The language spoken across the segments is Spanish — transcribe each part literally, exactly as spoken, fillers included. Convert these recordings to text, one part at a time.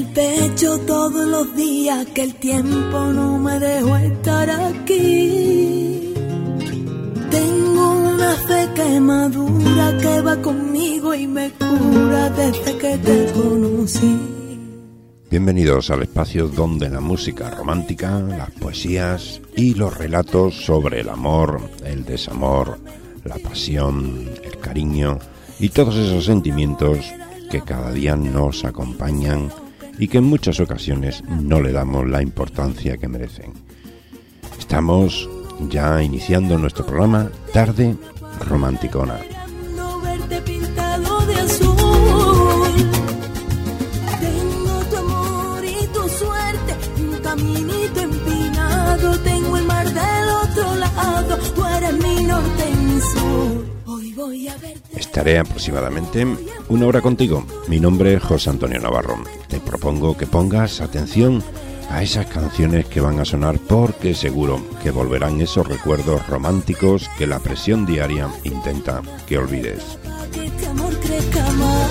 el pecho todos los días que el tiempo no me dejó estar aquí. Tengo una fe que madura, que va conmigo y me cura desde que te conocí. Bienvenidos al espacio donde la música romántica, las poesías y los relatos sobre el amor, el desamor, la pasión, el cariño y todos esos sentimientos que cada día nos acompañan y que en muchas ocasiones no le damos la importancia que merecen. Estamos ya iniciando nuestro programa Tarde Romanticona. Caminito empinado, tengo el mar del otro lado, tú eres mi norte y mi sur. Hoy voy a verte. Estaré aproximadamente una hora contigo. Mi nombre es José Antonio Navarro. Te propongo que pongas atención a esas canciones que van a sonar porque seguro que volverán esos recuerdos románticos que la presión diaria intenta que olvides. Que este amor crezca más.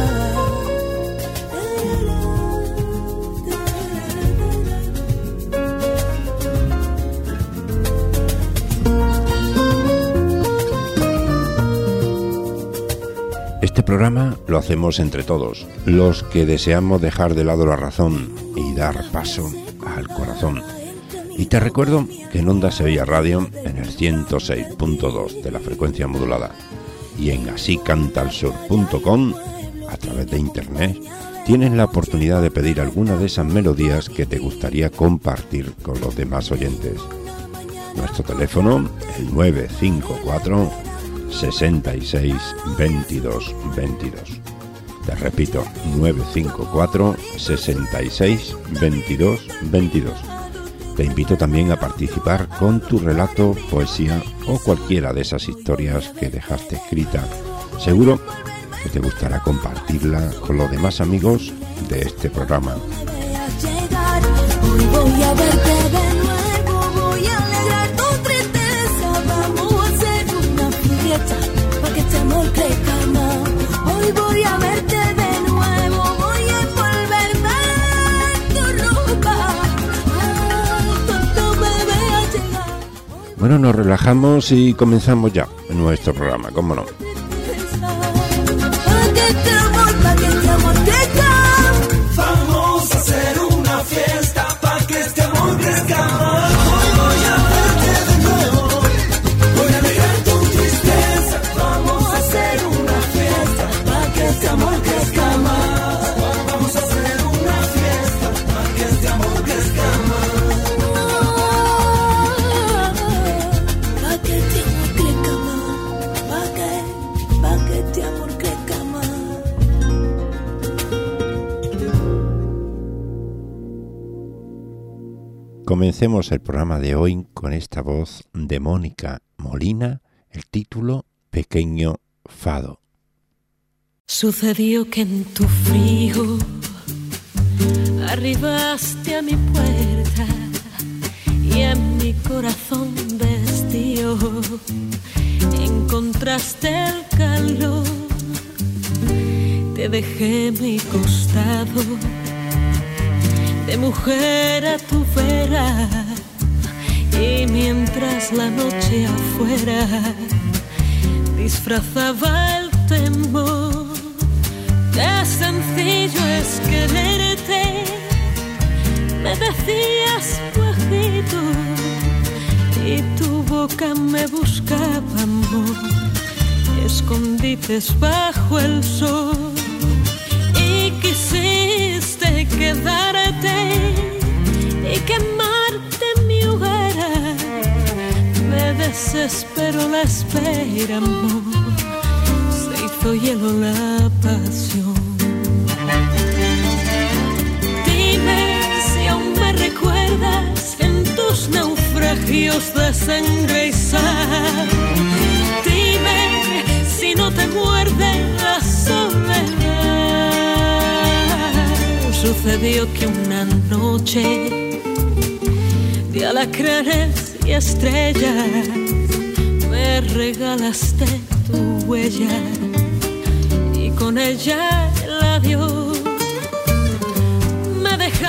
Este programa lo hacemos entre todos, los que deseamos dejar de lado la razón y dar paso al corazón. Y te recuerdo que en Onda Sevilla Radio, en el ciento seis punto dos de la frecuencia modulada y en así canta el sur punto com, a través de internet, tienes la oportunidad de pedir alguna de esas melodías que te gustaría compartir con los demás oyentes. Nuestro teléfono, el nueve cinco cuatro sesenta y seis veintidós veintidós. Te repito, nueve cinco cuatro sesenta y seis veintidós veintidós. Te invito también a participar con tu relato, poesía o cualquiera de esas historias que dejaste escrita. Seguro que te gustará compartirla con los demás amigos de este programa. Hoy voy a verte de nuevo, voy a alegrar tu tristeza, vamos a hacer una fiesta para que este amor crezca más. Hoy voy a verte de nuevo, voy a envolverme en tu ropa. Ay, tonto bebé ha llegado. Bueno, nos relajamos y comenzamos ya nuestro programa, ¿cómo no? Pa' que este amor, pa' que este amor crezca. Vamos a hacer una fiesta para que este amor crezca más. Hoy voy a verte de nuevo, voy a alegrar tu tristeza. Vamos a hacer una fiesta para que este amor crezca más. Vamos a hacer una fiesta para que este amor crezca más. Pa' que este amor crezca más. Pa' que, pa' que este amor crezca más. Comencemos el programa de hoy con esta voz de Mónica Molina, el título Pequeño Fado. Sucedió que en tu frío arribaste a mi puerta y en mi corazón vestió encontraste el calor. Te dejé mi costado de mujer a tu vera y mientras la noche afuera disfrazaba el temor. Qué sencillo es quererte, me decías bajito y tu boca me buscaba amor, escondites bajo el sol y quisiste quedarte y quemarte en mi hoguera. Me desesperó la espera, amor, se hizo hielo la pasión. Dime si aún me recuerdas en tus naufragios de sangre y sal. Dime si no te muerde la soledad. Sucedió que una noche de alacranes y estrellas me regalaste tu huella y con ella el adiós.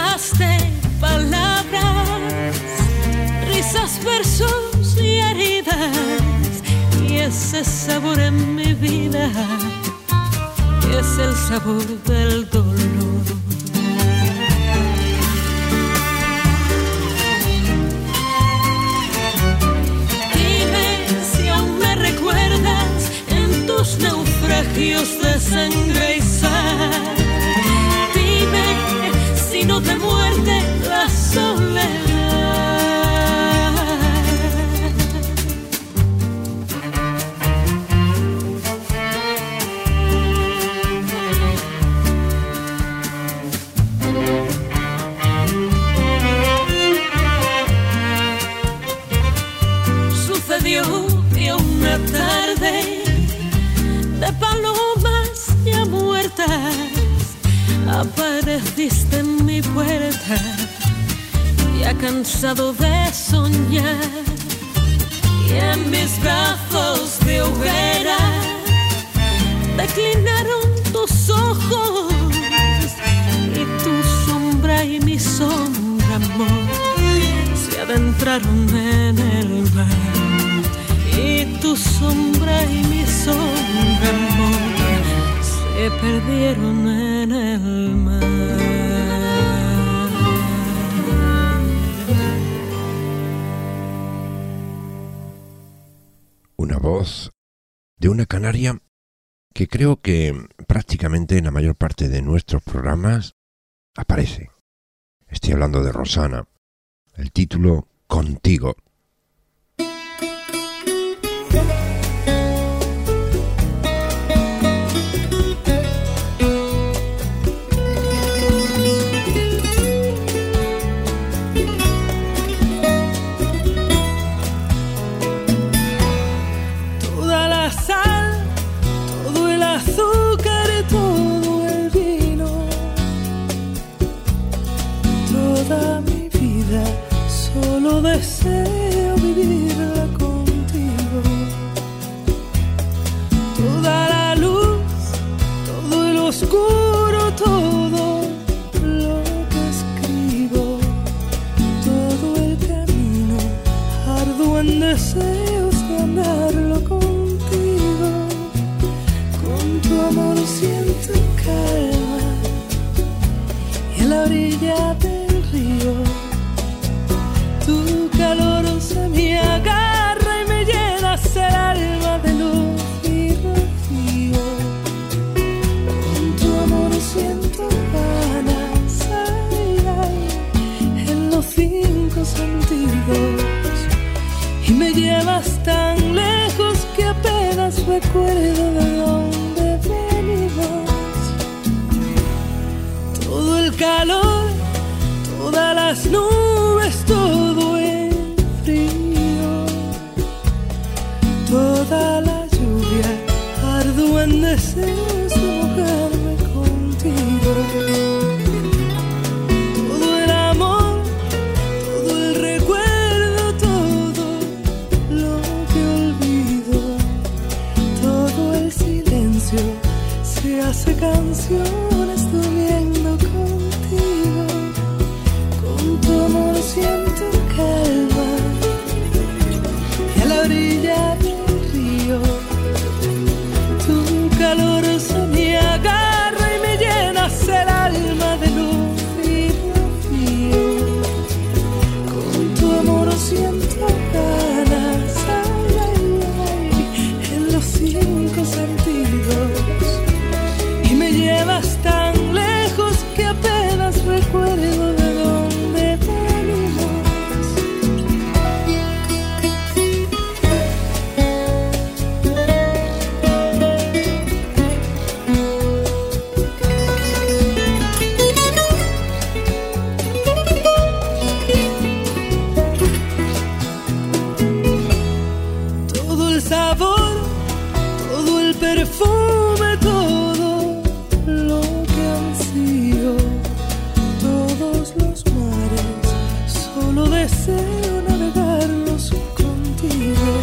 dejaste palabras, risas, versos y heridas, y ese sabor en mi vida es el sabor del dolor. Tus naufragios de sangre y sal, dime si no te muerde la soledad. Sucedió que una tarde de palomas ya muertas apareciste en mi puerta, ya cansado de soñar, y en mis brazos de hoguera declinaron tus ojos, y tu sombra y mi sombra, amor, se adentraron en el mar. Y tu sombra y mi sombra, amor, se perdieron en el mar. Una voz de una canaria que creo que prácticamente en la mayor parte de nuestros programas aparece. Estoy hablando de Rosana. El título, Contigo. Deseo vivirla contigo, toda la luz, todo el oscuro, todo lo que escribo, todo el camino, arduo en deseos de andarlo contigo. Con tu amor siento calma, y en la orilla del río tu calor se me agarra y me llenas el alma de luz y rocío. Con tu amor siento ganas, ay, ay, en los cinco sentidos, y me llevas tan lejos que apenas recuerdo de dónde venimos. Todo el calor, todas las nubes, todo el frío, toda la lluvia, arduo en deseos de mojarme contigo. Todo el amor, todo el recuerdo, todo lo que olvido, todo el silencio se hace canciones durmiendo contigo. Con tu amor siento calma, y a la orilla del río tu calor se me agarra y me llenas el alma de luz y rocío. Con tu amor siento ganas, ay, ay, ay, en los cinco sentidos, y me llevas tan lejos que apenas recuerdo de dónde venimos. Todo el sabor, todo el perfume, todo lo que ansío, todos los mares, solo deseo navegarlos contigo.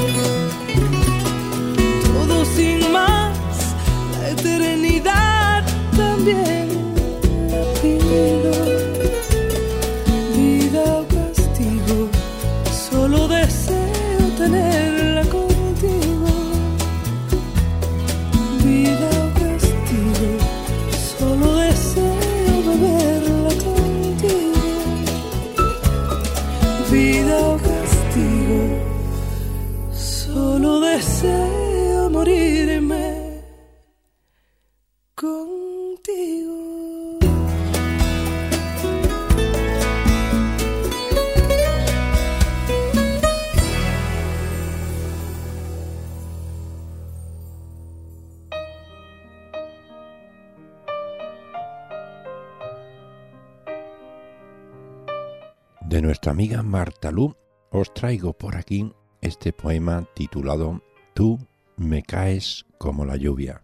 Todo sin más, la eternidad también la pido. vida o castigo, solo deseo morirme contigo. De nuestra amiga Marta Lu, os traigo por aquí este poema titulado Tú me caes como la lluvia.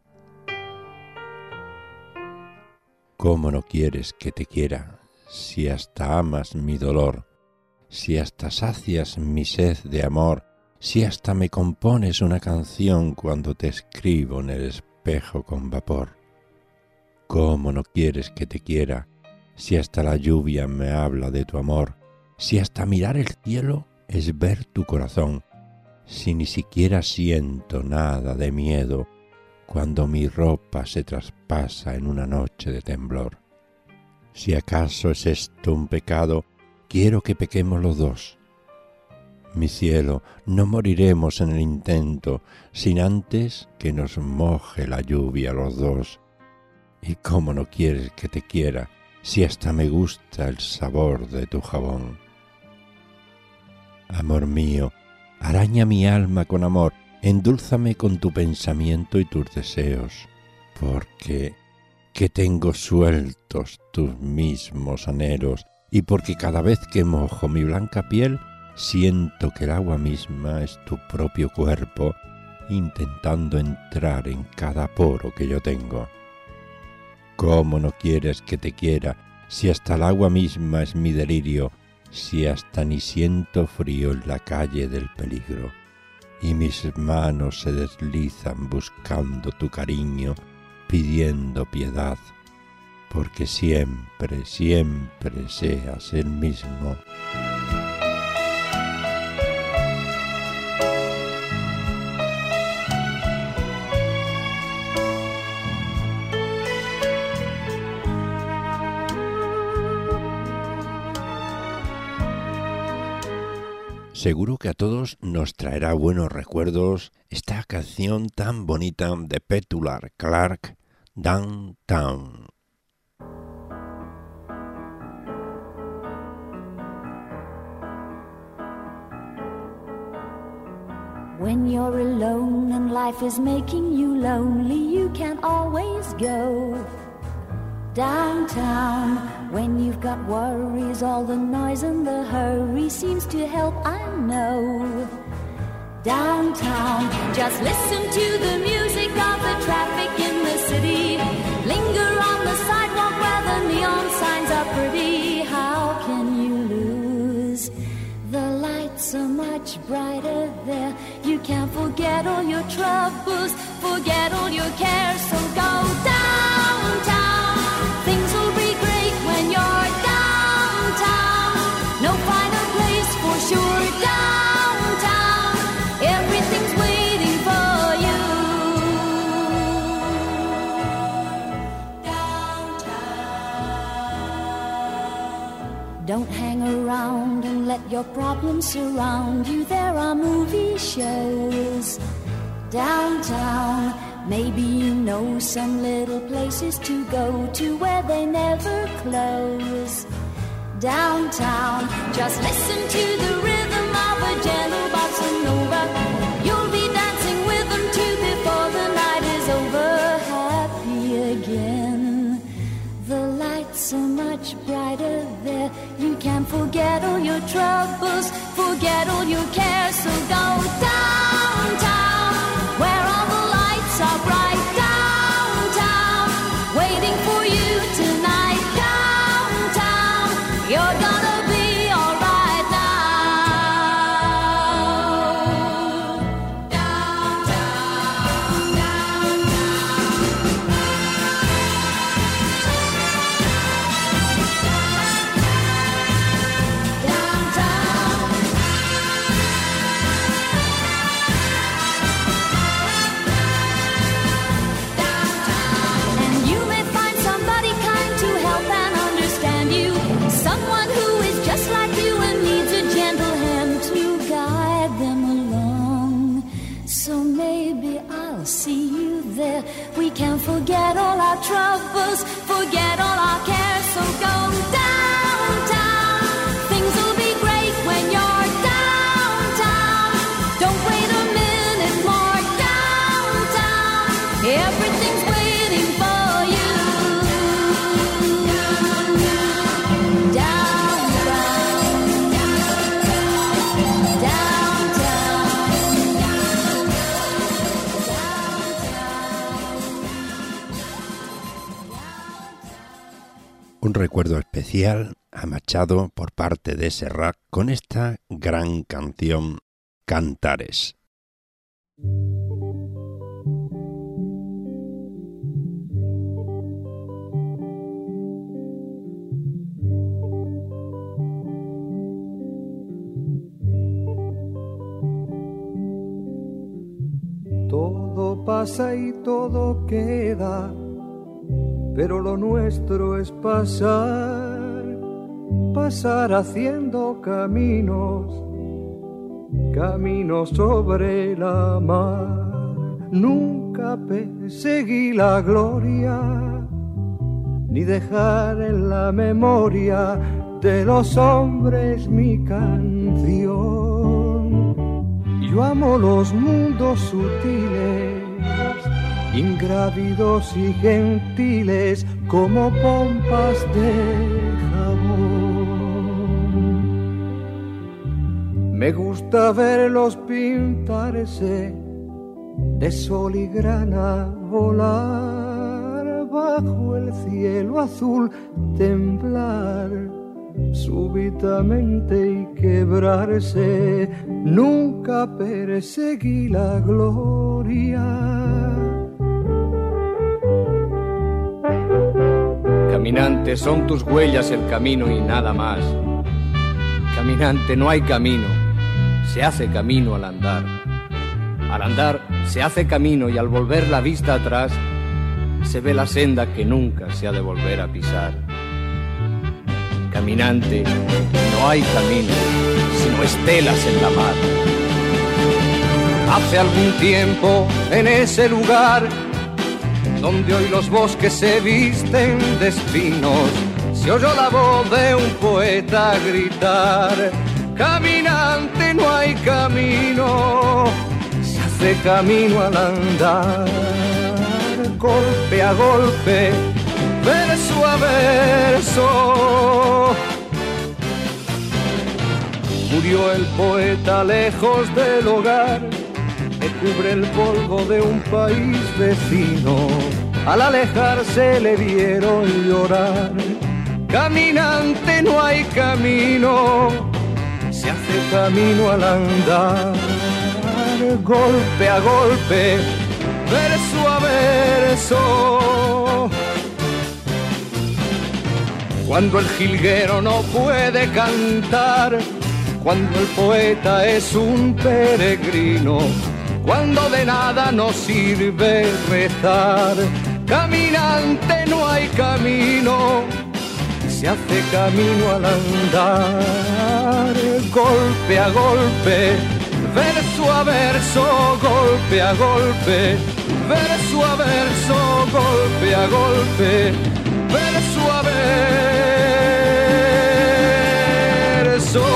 ¿Cómo no quieres que te quiera, si hasta amas mi dolor, si hasta sacias mi sed de amor, si hasta me compones una canción cuando te escribo en el espejo con vapor? ¿Cómo no quieres que te quiera, si hasta la lluvia me habla de tu amor, si hasta mirar el cielo es ver tu corazón, si ni siquiera siento nada de miedo cuando mi ropa se traspasa en una noche de temblor? Si acaso es esto un pecado, quiero que pequemos los dos. Mi cielo, no moriremos en el intento, sin antes que nos moje la lluvia los dos. ¿Y cómo no quieres que te quiera, si hasta me gusta el sabor de tu jabón? Amor mío, araña mi alma con amor, endúlzame con tu pensamiento y tus deseos, porque que tengo sueltos tus mismos anhelos, y porque cada vez que mojo mi blanca piel, siento que el agua misma es tu propio cuerpo, intentando entrar en cada poro que yo tengo. ¿Cómo no quieres que te quiera, si hasta el agua misma es mi delirio, si hasta ni siento frío en la calle del peligro, y mis manos se deslizan buscando tu cariño, pidiendo piedad, porque siempre, siempre seas el mismo? Seguro que a todos nos traerá buenos recuerdos esta canción tan bonita de Petula Clark, Downtown. When you're alone and life is making you lonely, you can always go downtown. When you've got worries, all the noise and the hurry seems to help, I know. Downtown, just listen to the music of the traffic in the city. Linger on the sidewalk where the neon signs are pretty. How can you lose? The lights are much brighter there. You can't forget all your troubles, forget all your cares, so go downtown. Things will be great when you're downtown. No finer place for sure, downtown. Everything's waiting for you. Downtown. Don't hang around and let your problems surround you. There are movie shows downtown. Maybe you know some little places to go to where they never close. Downtown, just listen to the rhythm of a gentle bossa nova. You'll be dancing with them too before the night is over. Happy again. The lights are much brighter there. You can forget all your troubles, forget all your cares. So go downtown, where all the lights are bright. Downtown, waiting for you tonight. Downtown, you're gonna be alright now. Downtown, downtown, downtown. recuerdo especial a Machado por parte de Serrat con esta gran canción Cantares. Todo pasa y todo queda, pero lo nuestro es pasar, pasar haciendo caminos, caminos sobre la mar. Nunca perseguí la gloria, ni dejar en la memoria de los hombres mi canción. Yo amo los mundos sutiles, ingrávidos y gentiles como pompas de jabón. Me gusta verlos pintarse de sol y grana, volar bajo el cielo azul, temblar súbitamente y quebrarse. Nunca perseguí la gloria. Caminante, son tus huellas el camino y nada más. Caminante, no hay camino, se hace camino al andar. Al andar se hace camino y al volver la vista atrás se ve la senda que nunca se ha de volver a pisar. Caminante, no hay camino, sino estelas en la mar. Hace algún tiempo en ese lugar donde hoy los bosques se visten de espinos, se oyó la voz de un poeta gritar: caminante, no hay camino, se hace camino al andar. Golpe a golpe, verso a verso, murió el poeta lejos del hogar que cubre el polvo de un país vecino. Al alejarse le vieron llorar. Caminante, no hay camino, se hace camino al andar. Golpe a golpe, verso a verso, cuando el jilguero no puede cantar, cuando el poeta es un peregrino, cuando de nada nos sirve rezar. Caminante, no hay camino, se hace camino al andar. Golpe a golpe, verso a verso, golpe a golpe, verso a verso, golpe a golpe, verso a verso.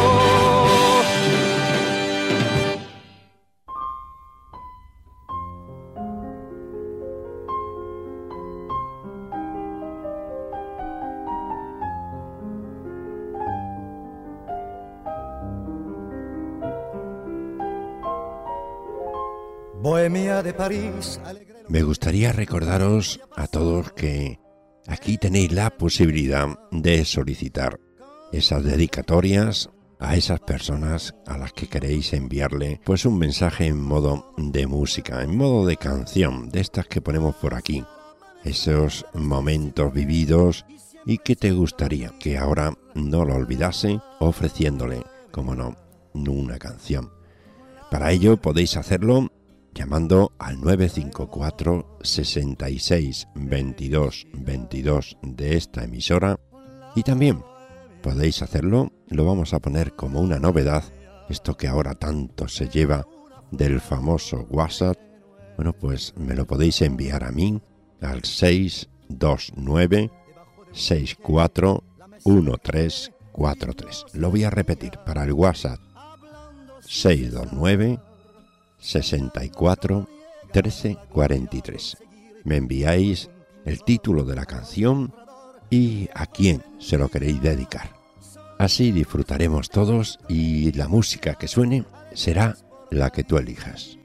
Bohemia de París. Me gustaría recordaros a todos que aquí tenéis la posibilidad de solicitar esas dedicatorias a esas personas a las que queréis enviarle pues un mensaje en modo de música, en modo de canción, de estas que ponemos por aquí, esos momentos vividos y que te gustaría que ahora no lo olvidase ofreciéndole, como no, una canción. Para ello podéis hacerlo llamando al nueve cinco cuatro, sesenta y seis, veintidós, veintidós de esta emisora, y también podéis hacerlo, lo vamos a poner como una novedad, esto que ahora tanto se lleva del famoso WhatsApp. Bueno, pues me lo podéis enviar a mí al seis dos nueve, seis cuatro, uno tres cuatro tres. Lo voy a repetir para el WhatsApp: seis dos nueve, sesenta y cuatro, trece cuarenta y tres. Me enviáis el título de la canción y a quién se lo queréis dedicar. Así disfrutaremos todos y la música que suene será la que tú elijas.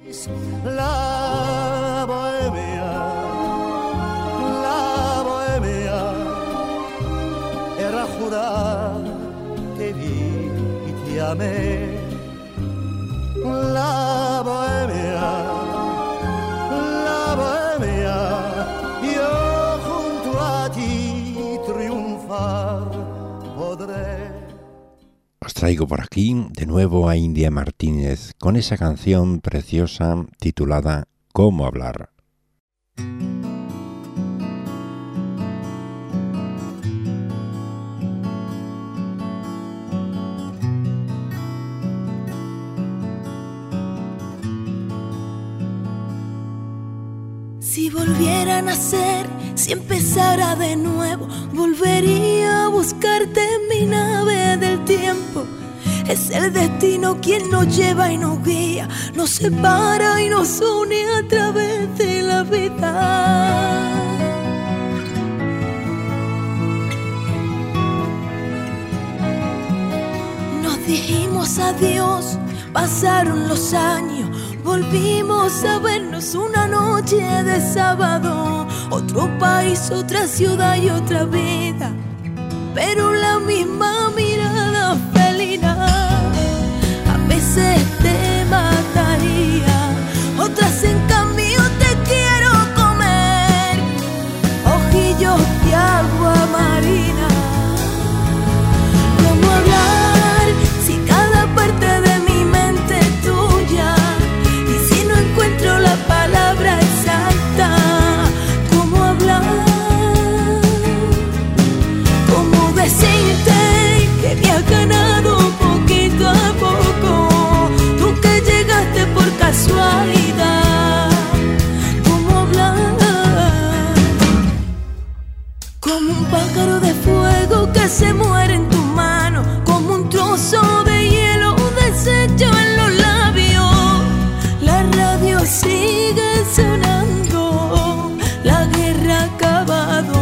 La bohemia, la bohemia, te amé. La bohemia, la bohemia, yo junto a ti triunfar podré. Os traigo por aquí de nuevo a India Martínez con esa canción preciosa titulada ¿Cómo hablar? Si volviera a nacer, si empezara de nuevo, volvería a buscarte en mi nave del tiempo. Es el destino quien nos lleva y nos guía, nos separa y nos une a través de la vida. Nos dijimos adiós, pasaron los años, volvimos a vernos una noche de sábado. Otro país, otra ciudad y otra vida, pero la misma mirada felina. A veces te mataría, otras en cambio te quiero comer. Ojillos de agua marina. ¿Cómo hablar si cada parte de mi mente es tuya? Y si no encuentro la palabra exacta, ¿cómo hablar? ¿Cómo decirte que me has ganado poquito a poco? Tú que llegaste por casualidad. ¿Cómo hablar? Como un pájaro de fuego que se muere en tu mano, como un trozo de hielo deshecho en los labios. La radio sigue sonando, la guerra ha acabado,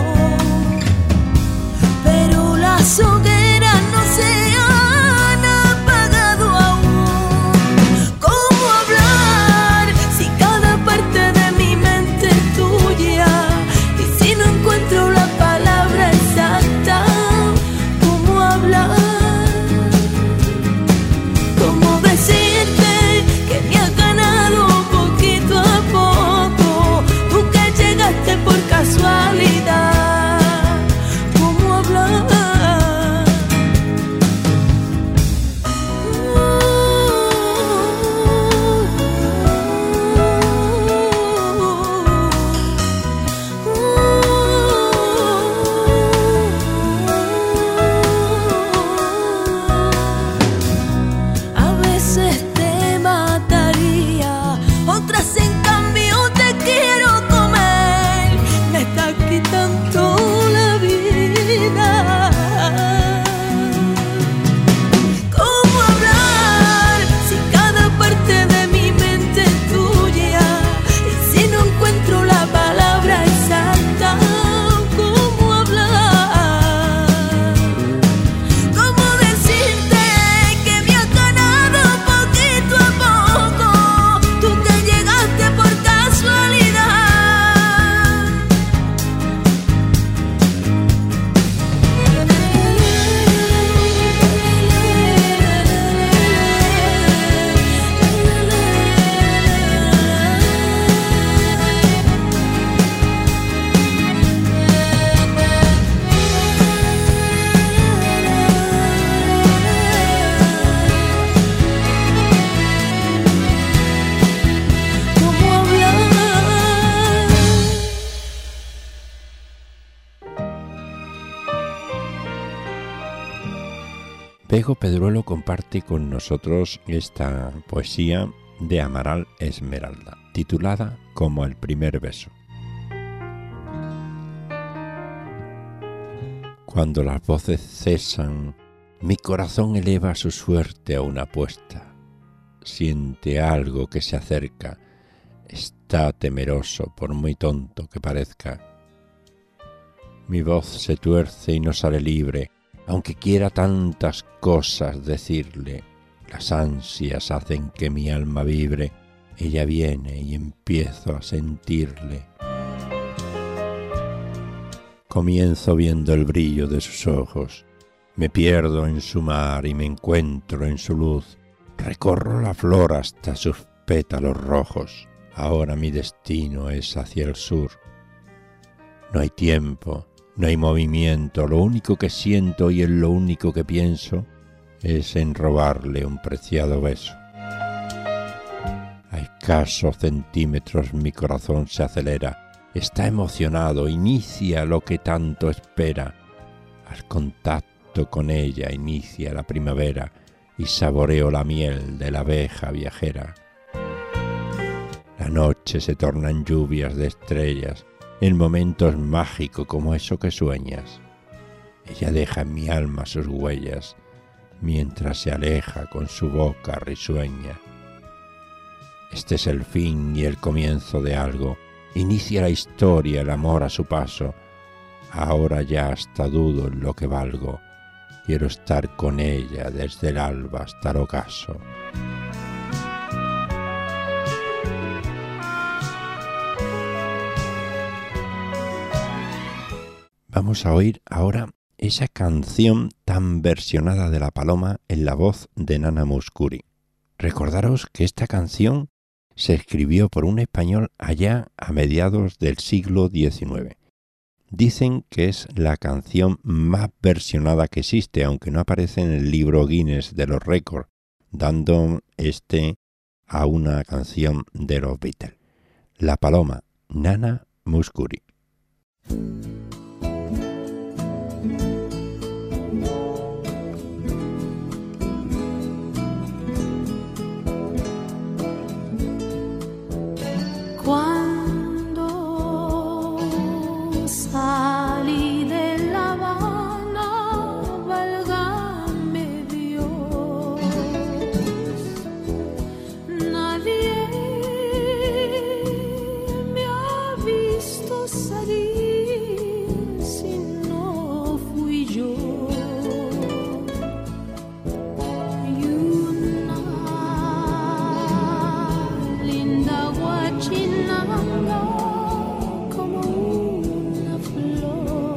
pero las hogueras no se han apagado aún. ¿Cómo hablar si cada parte de mi mente es tuya? Y si no encuentro la palabra exacta, ¿cómo hablar? ¿Cómo decirte que me has ganado poquito a poco? Tú que llegaste por casualidad. ¿Cómo hablar? A veces te mataría, otras en cambio te quiero comer. Me está quitando la vida. ¿Cómo hablar si cada parte de mi mente es tuya? Y si no encuentro la palabra exacta, ¿cómo hablar? ¿Cómo decirte que me has ganado poquito a poco? Tú que llegaste por casualidad. ¿Cómo hablar? Pego Pedruelo comparte con nosotros esta poesía de Amaral Esmeralda, titulada Como el primer beso. Cuando las voces cesan, mi corazón eleva su suerte a una apuesta. Siente algo que se acerca, está temeroso por muy tonto que parezca. Mi voz se tuerce y no sale libre, aunque quiera tantas cosas decirle. Las ansias hacen que mi alma vibre, ella viene y empiezo a sentirle. Comienzo viendo el brillo de sus ojos, Me pierdo en su mar y me encuentro en su luz. Recorro la flor hasta sus pétalos rojos. Ahora mi destino es hacia el sur. No hay tiempo, no hay movimiento. Lo único que siento y en lo único que pienso es en robarle un preciado beso. A escasos centímetros mi corazón se acelera. Está emocionado, inicia lo que tanto espera. Al contacto con ella inicia la primavera y saboreo la miel de la abeja viajera. La noche se torna en lluvias de estrellas, el momento es mágico como eso que sueñas. Ella deja en mi alma sus huellas, mientras se aleja con su boca risueña. Este es el fin y el comienzo de algo. Inicia la historia, el amor a su paso. Ahora ya hasta dudo en lo que valgo. Quiero estar con ella desde el alba hasta el ocaso. Vamos a oír ahora esa canción tan versionada de La Paloma en la voz de Nana Mouskouri. Recordaros que esta canción se escribió por un español allá a mediados del siglo diecinueve. Dicen que es la canción más versionada que existe, aunque no aparece en el libro Guinness de los récords, dando este a una canción de los Beatles. La Paloma, Nana Mouskouri. Cuando salí de La Habana, válgame Dios, nadie me ha visto salir si no fui yo. Y una linda guachinanga como una flor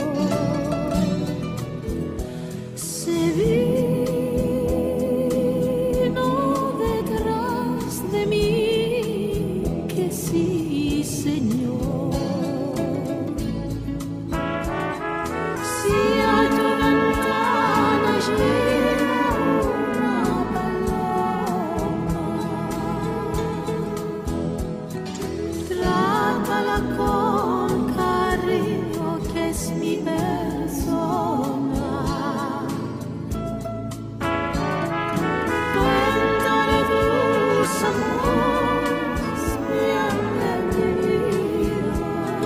se vino detrás de mí, que sí, señor. Si a tu ventana llega una paloma, trátala con cariño, que es mi persona. Cuéntale tus amores, mi ángel de vida.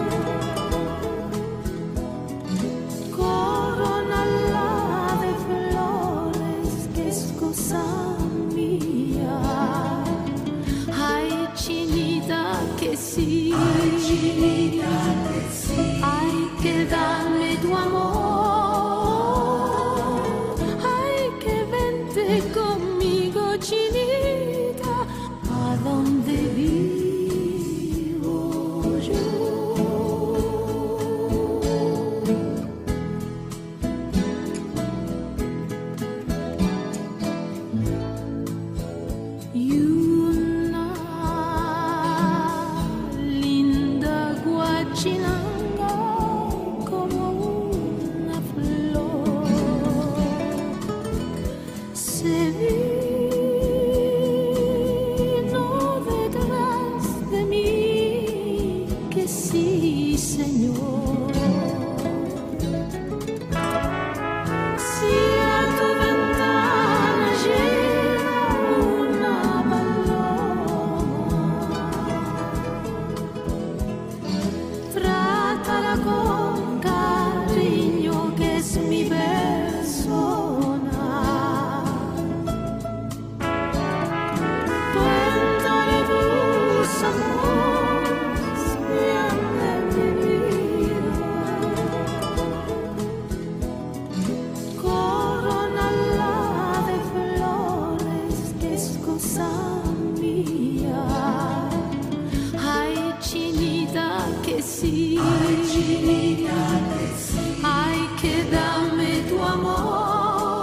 Coronala de flores, que es cosa mía. Ay, chinita, que sí. Ay, chinita, que sí. Ay, que dame tu amor. Ay, que vente conmigo, chinita, a donde vivo yo. Y una linda guachinanga como una flor se vino detrás de mí, que sí, señor. Si a tu ventana llega una paloma, trátala con cariño, que es mi persona. Cuéntale tus amores, mi ángel de vida. Coronala de flores, que es cosa mía. Ay, chinita, que sí. Ay, chinita, que sí. Ay, que dame tu amor.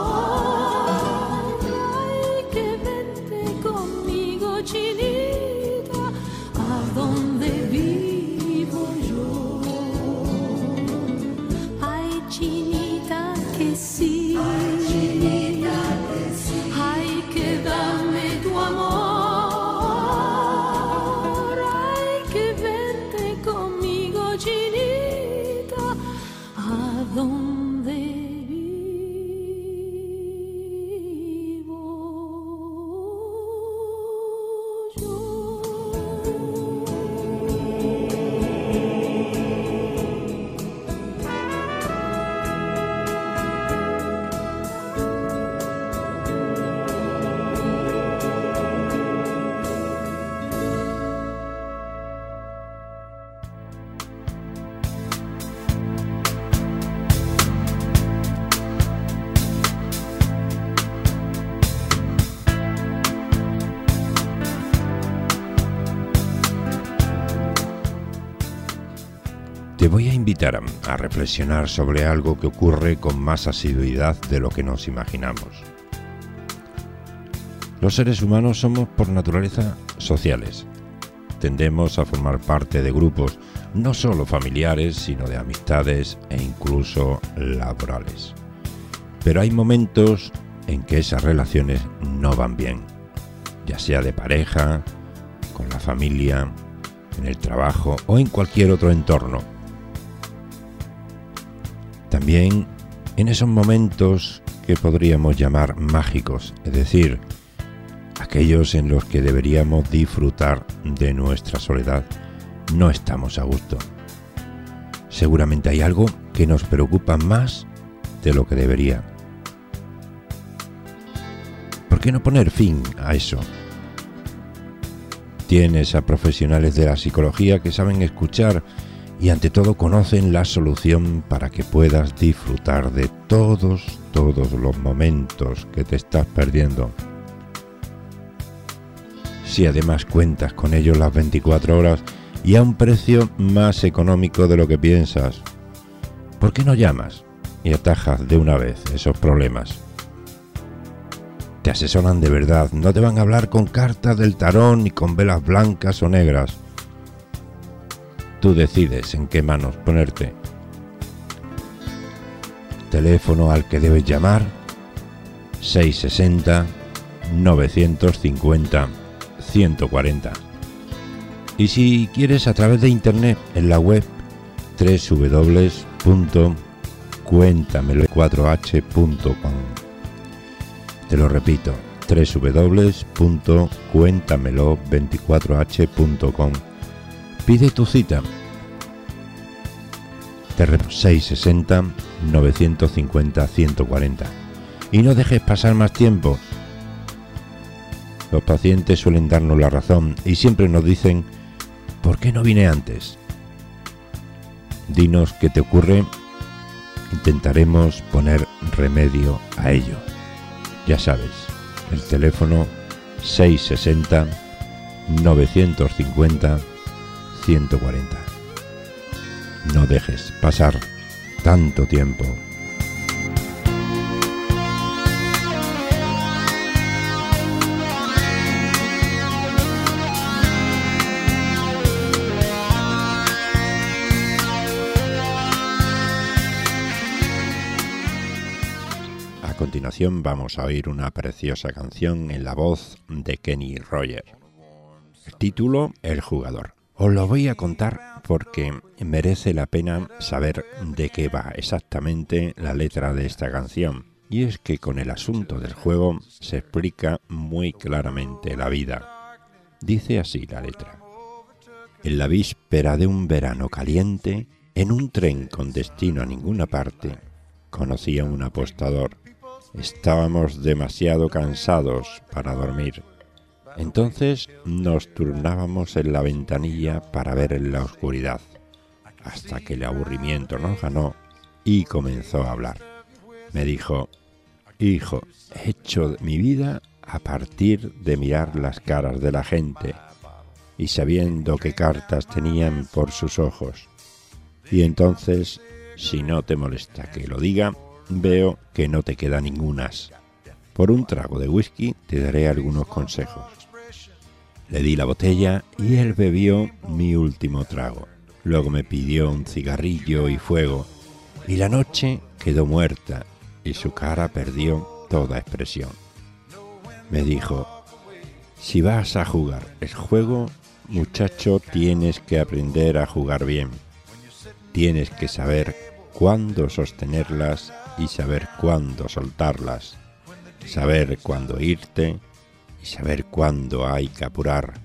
voy a invitar a, a reflexionar sobre algo que ocurre con más asiduidad de lo que nos imaginamos. Los seres humanos somos por naturaleza sociales. Tendemos a formar parte de grupos, no solo familiares, sino de amistades e incluso laborales. Pero hay momentos en que esas relaciones no van bien, ya sea de pareja, con la familia, en el trabajo o en cualquier otro entorno. También en esos momentos que podríamos llamar mágicos, es decir, aquellos en los que deberíamos disfrutar de nuestra soledad, no estamos a gusto. Seguramente hay algo que nos preocupa más de lo que debería. ¿Por qué no poner fin a eso? Tienes a profesionales de la psicología que saben escuchar y ante todo conocen la solución para que puedas disfrutar de todos, todos los momentos que te estás perdiendo. Si además cuentas con ellos las veinticuatro horas y a un precio más económico de lo que piensas, ¿por qué no llamas y atajas de una vez esos problemas? Te asesoran de verdad, no te van a hablar con cartas del tarot ni con velas blancas o negras. Tú decides en qué manos ponerte. Teléfono al que debes llamar: seiscientos sesenta, novecientos cincuenta, ciento cuarenta. Y si quieres, a través de internet, en la web doble u doble u doble u punto cuéntamelo cuatro h punto com. Te lo repito, doble u doble u doble u punto cuéntamelo veinticuatro h punto com. Pide tu cita. Te repito, seiscientos sesenta, novecientos cincuenta, ciento cuarenta. Y no dejes pasar más tiempo. Los pacientes suelen darnos la razón y siempre nos dicen: ¿por qué no vine antes? Dinos qué te ocurre. Intentaremos poner remedio a ello. Ya sabes, el teléfono seiscientos sesenta, novecientos cincuenta, ciento cuarenta. No dejes pasar tanto tiempo. A continuación vamos a oír una preciosa canción en la voz de Kenny Rogers. El título: El jugador. Os lo voy a contar porque merece la pena saber de qué va exactamente la letra de esta canción. Y es que con el asunto del juego se explica muy claramente la vida. Dice así la letra: en la víspera de un verano caliente, en un tren con destino a ninguna parte, conocí a un apostador. Estábamos demasiado cansados para dormir. Entonces nos turnábamos en la ventanilla para ver en la oscuridad, hasta que el aburrimiento nos ganó y comenzó a hablar. Me dijo: hijo, he hecho mi vida a partir de mirar las caras de la gente y sabiendo qué cartas tenían por sus ojos. Y entonces, si no te molesta que lo diga, veo que no te queda ningunas. Por un trago de whisky te daré algunos consejos. Le di la botella y él bebió mi último trago. Luego me pidió un cigarrillo y fuego, y la noche quedó muerta y su cara perdió toda expresión. Me dijo: si vas a jugar el juego, muchacho, tienes que aprender a jugar bien. Tienes que saber cuándo sostenerlas y saber cuándo soltarlas, saber cuándo irte y saber cuándo hay que apurar.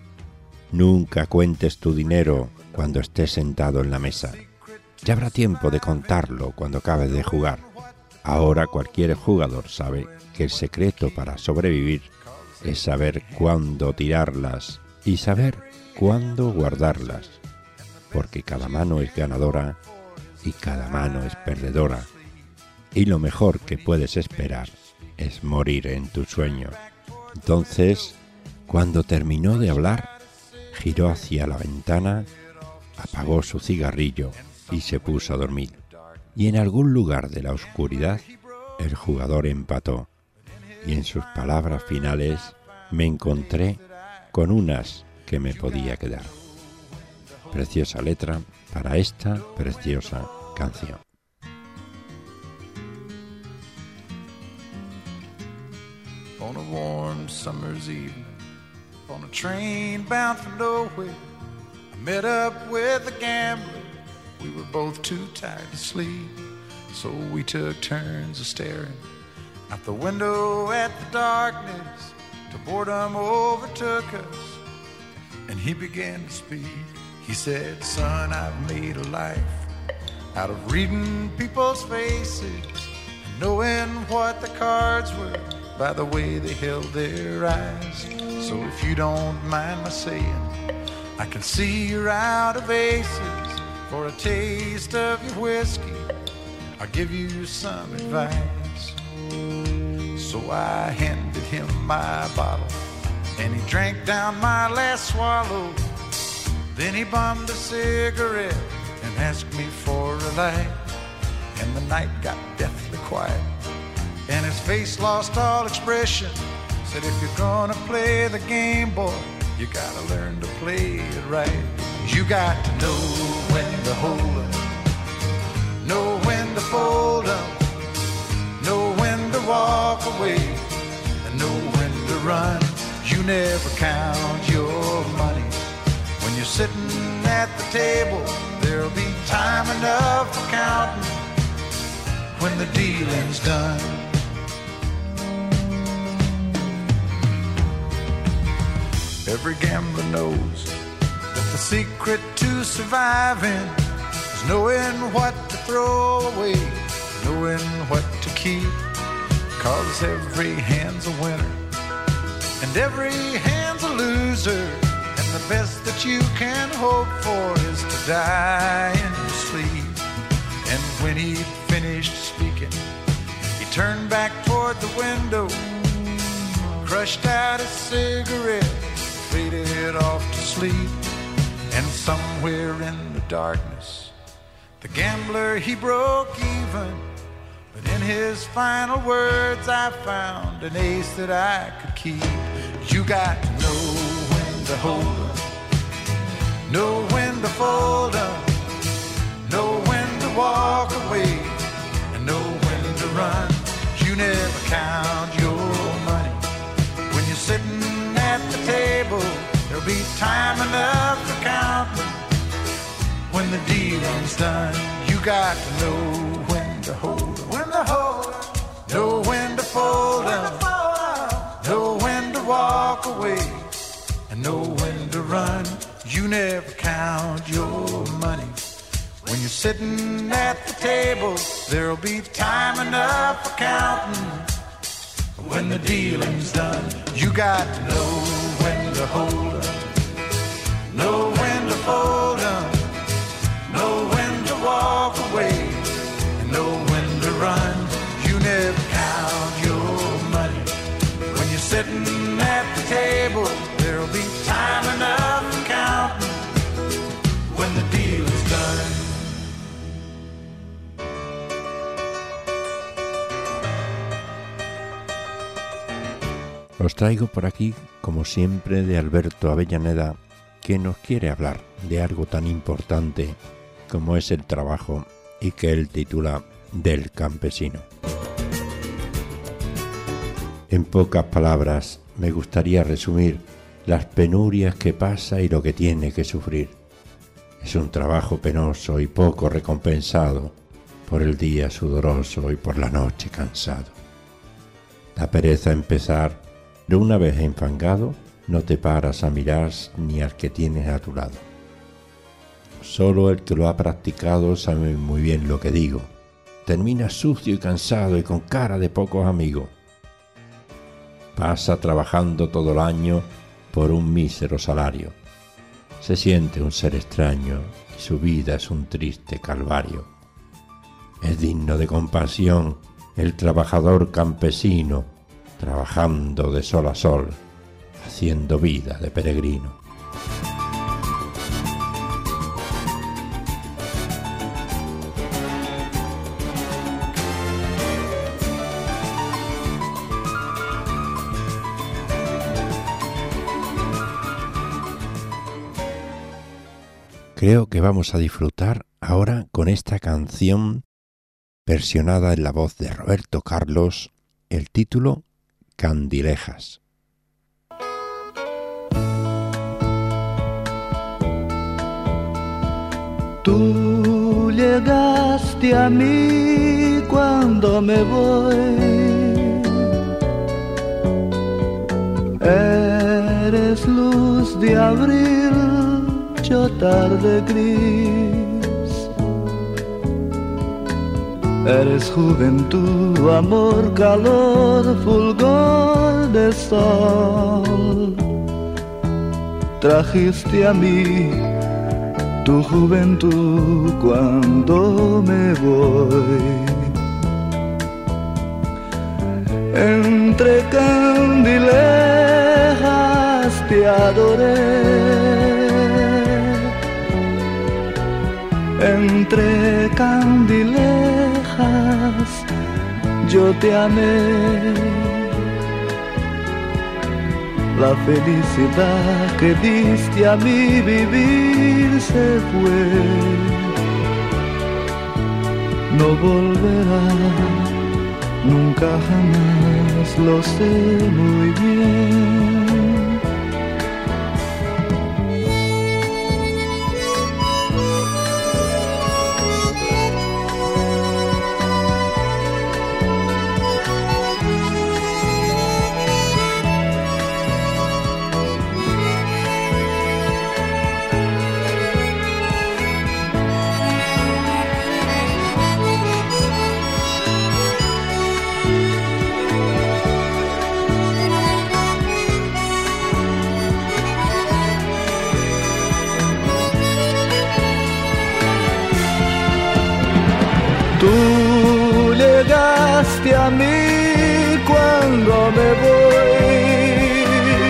Nunca cuentes tu dinero cuando estés sentado en la mesa. Ya habrá tiempo de contarlo cuando acabes de jugar. Ahora cualquier jugador sabe que el secreto para sobrevivir es saber cuándo tirarlas y saber cuándo guardarlas, porque cada mano es ganadora y cada mano es perdedora. Y lo mejor que puedes esperar es morir en tu sueño. Entonces, cuando terminó de hablar, giró hacia la ventana, apagó su cigarrillo y se puso a dormir. Y en algún lugar de la oscuridad, el jugador empató. Y en sus palabras finales me encontré con unas que me podía quedar. Preciosa letra para esta preciosa canción. On a warm summer's evening, on a train bound for nowhere, I met up with a gambler. We were both too tired to sleep, so we took turns of staring out the window at the darkness till boredom overtook us, and he began to speak. He said, son, I've made a life out of reading people's faces and knowing what the cards were by the way they held their eyes. So if you don't mind my saying, I can see you're out of aces. For a taste of your whiskey, I'll give you some advice. So I handed him my bottle, and he drank down my last swallow. Then he bummed a cigarette and asked me for a light. And the night got deathly quiet, and his face lost all expression. Said, if you're gonna play the game, boy, you gotta learn to play it right. You got to know when to hold up, know when to fold up, know when to walk away, and know when to run. You never count your money when you're sitting at the table. There'll be time enough for counting when the dealing's done. Every gambler knows that the secret to surviving is knowing what to throw away, knowing what to keep. Cause every hand's a winner and every hand's a loser, and the best that you can hope for is to die in your sleep. And when he'd finished speaking, he turned back toward the window, crushed out his cigarette, faded off to sleep. And somewhere in the darkness, the gambler, he broke even. But in his final words, I found an ace that I could keep. You got to know when to hold up, know when to fold up, know when to walk away, and know when to run. You never count your money when you're sitting at the table. There'll be time enough for counting when the dealing's done. You got to know when to hold up, when to hold up, know when to fold up, know when to walk away, and know when to run. You never count your money when you're sitting at the table. There'll be time enough for counting when the dealing's done. You got to know when to hold up, know when to fold up, know when to walk away, and know when to run. You never count your money when you're sitting at the table. There'll be time enough for counting when the deal is done. Os traigo por aquí, como siempre, de Alberto Avellaneda, que nos quiere hablar de algo tan importante como es el trabajo y que él titula Del campesino. En pocas palabras, me gustaría resumir las penurias que pasa y lo que tiene que sufrir. Es un trabajo penoso y poco recompensado, por el día sudoroso y por la noche cansado. Da pereza empezar. De una vez enfangado, no te paras a mirar ni al que tienes a tu lado. Solo el que lo ha practicado sabe muy bien lo que digo. Terminas sucio y cansado y con cara de pocos amigos. Pasa trabajando todo el año por un mísero salario. Se siente un ser extraño y su vida es un triste calvario. Es digno de compasión el trabajador campesino, trabajando de sol a sol, haciendo vida de peregrino. Creo que vamos a disfrutar ahora con esta canción versionada en la voz de Roberto Carlos, el título Candilejas. Tú llegaste a mí cuando me voy, eres luz de abril, yo tarde gris, eres juventud, amor, calor, fulgor de sol, trajiste a mí tu juventud cuando me voy. Entre candilejas te adoré, entre candilejas yo te amé. La felicidad que diste a mi vivir se fue, no volverá, nunca jamás, lo sé muy bien. Tú llegaste a mí cuando me voy,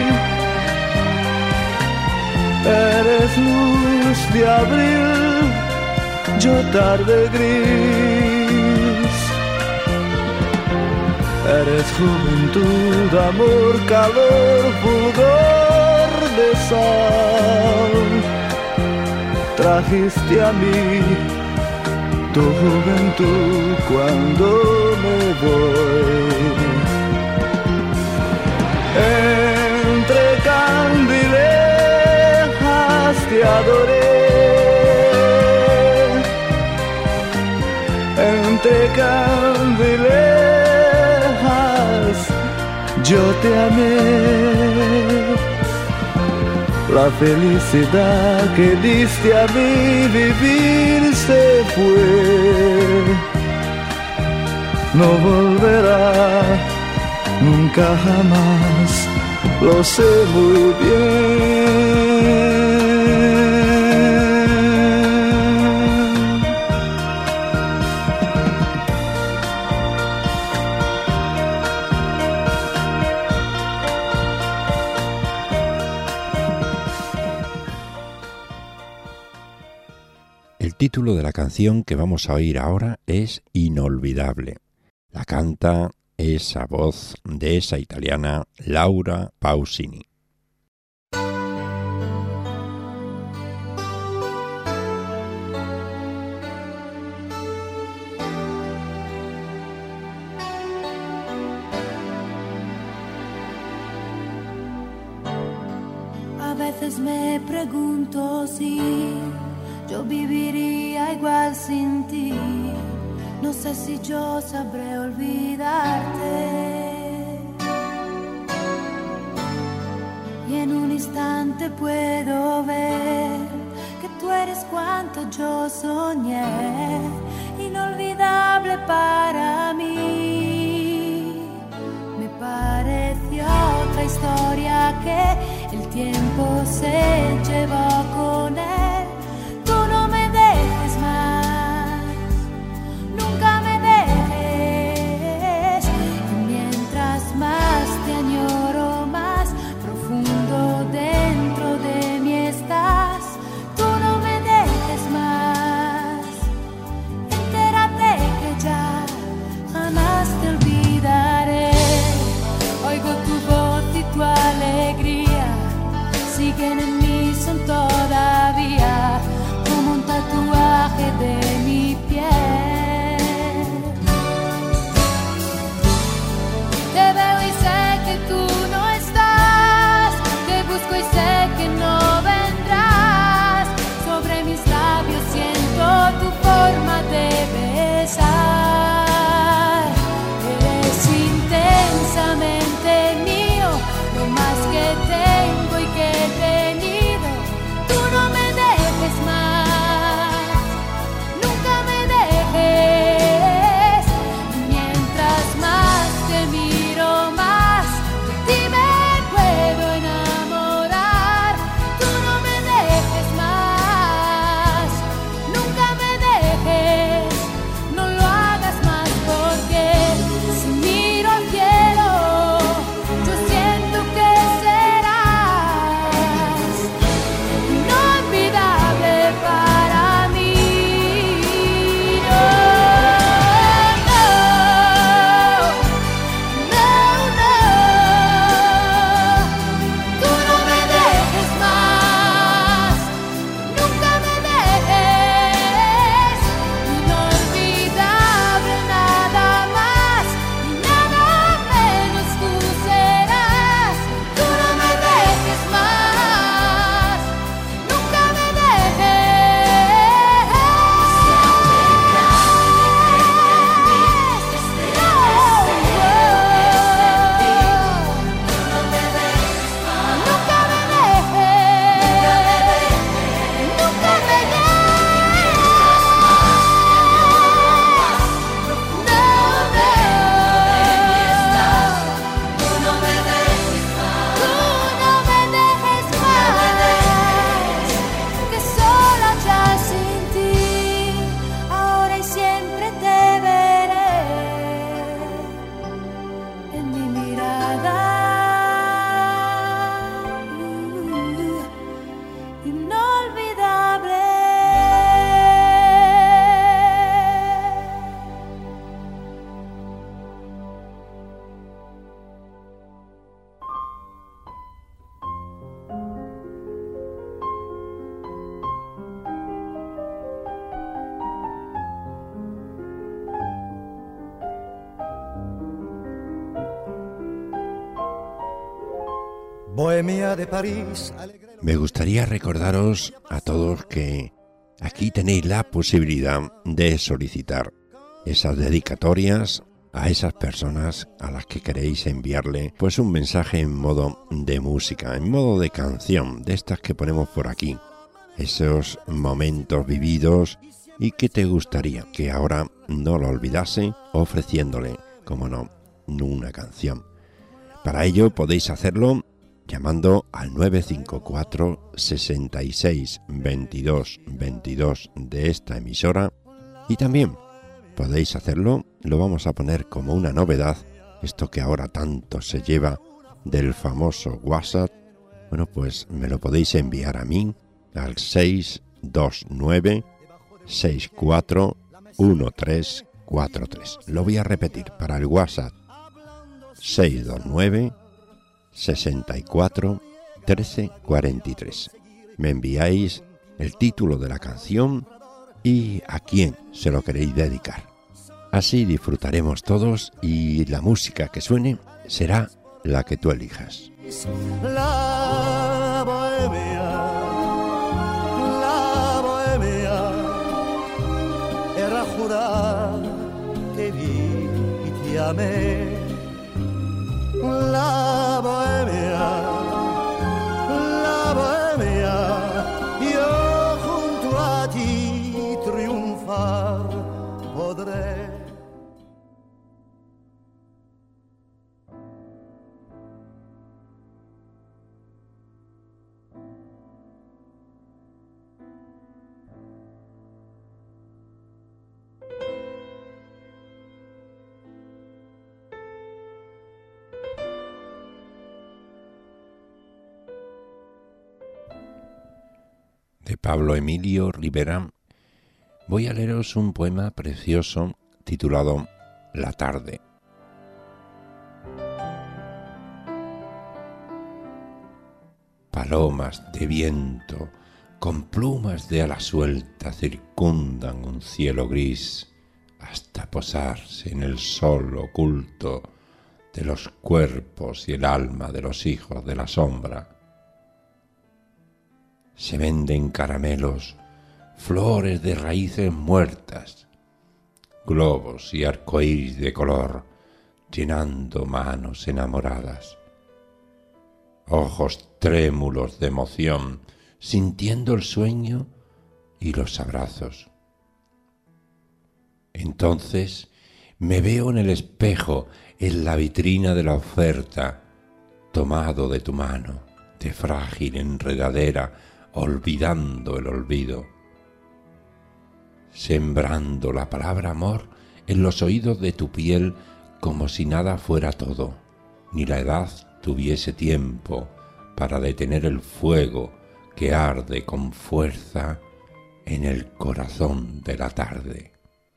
eres luz de abril, yo tarde gris, eres juventud, amor, calor, fulgor de sol, trajiste a mí tu juventud cuando me voy. Entre candilejas te adoré, entre candilejas yo te amé. La felicidad que diste a mí vivir se fue, no volverá, nunca jamás, lo sé muy bien. El título de la canción que vamos a oír ahora es Inolvidable. La canta esa voz de esa italiana Laura Pausini. A veces me pregunto si yo viviría igual sin ti. No sé si yo sabré olvidarte. Y en un instante puedo ver que tú eres cuanto yo soñé, inolvidable para mí. Me pareció otra historia que el tiempo se llevó con él. Tú no me dejes más, nunca me dejes. Y mientras más te añoro, más profundo dentro de mí estás. Tú no me dejes más, entérate que ya jamás te olvidaré. Oigo tu voz y tu alegría siguen en mí, son todavía Bohemia de París. Me gustaría recordaros a todos que aquí tenéis la posibilidad de solicitar esas dedicatorias a esas personas a las que queréis enviarle pues un mensaje en modo de música, en modo de canción, de estas que ponemos por aquí, esos momentos vividos y que te gustaría que ahora no lo olvidase ofreciéndole, como no, una canción. Para ello podéis hacerlo llamando al nueve cinco cuatro, sesenta y seis, veintidós, veintidós de esta emisora, y también podéis hacerlo, lo vamos a poner como una novedad, esto que ahora tanto se lleva del famoso WhatsApp. Bueno, pues me lo podéis enviar a mí al seis dos nueve, seis cuatro uno tres cuatro tres. Lo voy a repetir para el WhatsApp: seis dos nueve, sesenta y cuatro, trece cuarenta y tres. Me enviáis el título de la canción y a quién se lo queréis dedicar. Así disfrutaremos todos y la música que suene será la que tú elijas. La bohemia, la bohemia, era jurar que vi y te amé. La bohemia, la bohemia, yo junto a ti triunfar podré. De Pablo Emilio Rivera, voy a leeros un poema precioso titulado La tarde. Palomas de viento con plumas de ala suelta circundan un cielo gris hasta posarse en el sol oculto de los cuerpos y el alma de los hijos de la sombra. Se venden caramelos, flores de raíces muertas, globos y arcoíris de color, llenando manos enamoradas. Ojos trémulos de emoción, sintiendo el sueño y los abrazos. Entonces me veo en el espejo, en la vitrina de la oferta, tomado de tu mano, de frágil enredadera, olvidando el olvido, sembrando la palabra amor en los oídos de tu piel como si nada fuera todo, ni la edad tuviese tiempo para detener el fuego que arde con fuerza en el corazón de la tarde.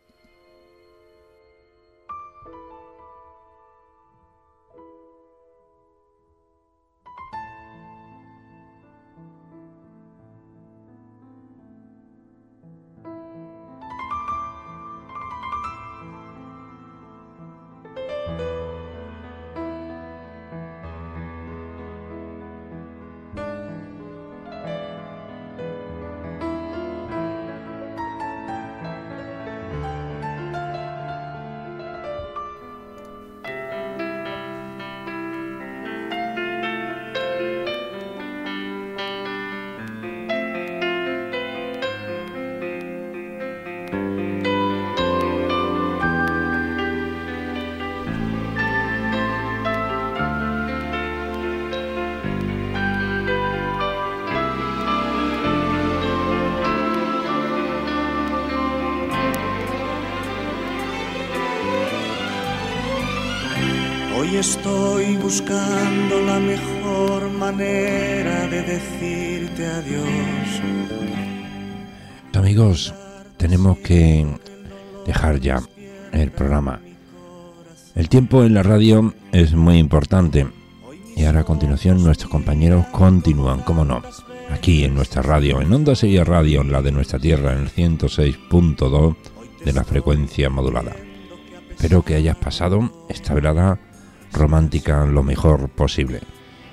Hoy estoy buscando la mejor manera de decirte adiós. Amigos, tenemos que dejar ya el programa. El tiempo en la radio es muy importante y ahora a continuación nuestros compañeros continúan, como no, aquí en nuestra radio, en Onda Sevilla Radio, en la de nuestra tierra, en el ciento seis punto dos de la frecuencia modulada. Espero que hayas pasado esta velada romántica lo mejor posible.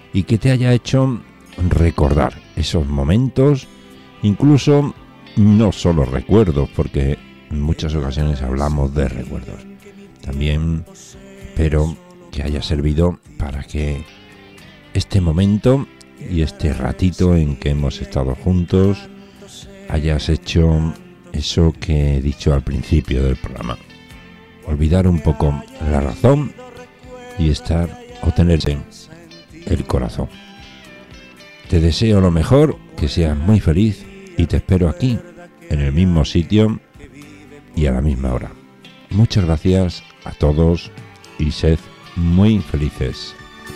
y que te haya hecho recordar esos momentos, incluso no solo recuerdos, porque en muchas ocasiones hablamos de recuerdos también, pero que haya servido para que este momento y este ratito en que hemos estado juntos hayas hecho eso que he dicho al principio del programa: olvidar un poco la razón y estar o tenerse el corazón. Te deseo lo mejor, que seas muy feliz y te espero aquí, en el mismo sitio y a la misma hora. Muchas gracias a todos y sed muy felices.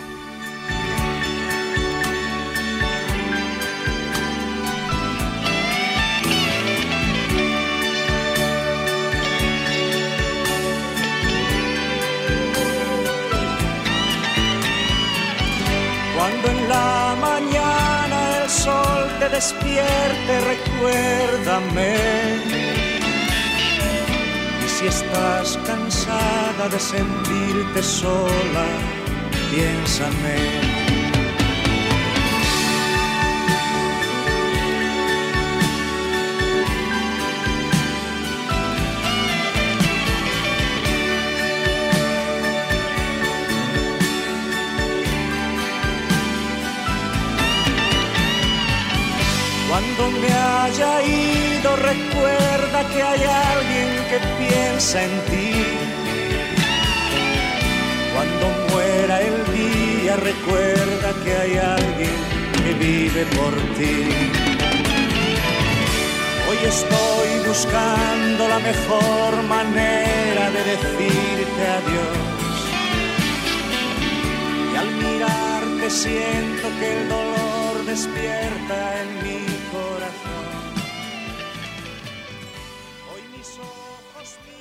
Cuando en la mañana el sol te despierte, recuérdame. Y si estás cansada de sentirte sola, piénsame. Cuando me haya ido, recuerda que hay alguien que piensa en ti. Cuando muera el día, recuerda que hay alguien que vive por ti. Hoy estoy buscando la mejor manera de decirte adiós. Y al mirarte siento que el dolor despierta en mí. Hoy mis ojos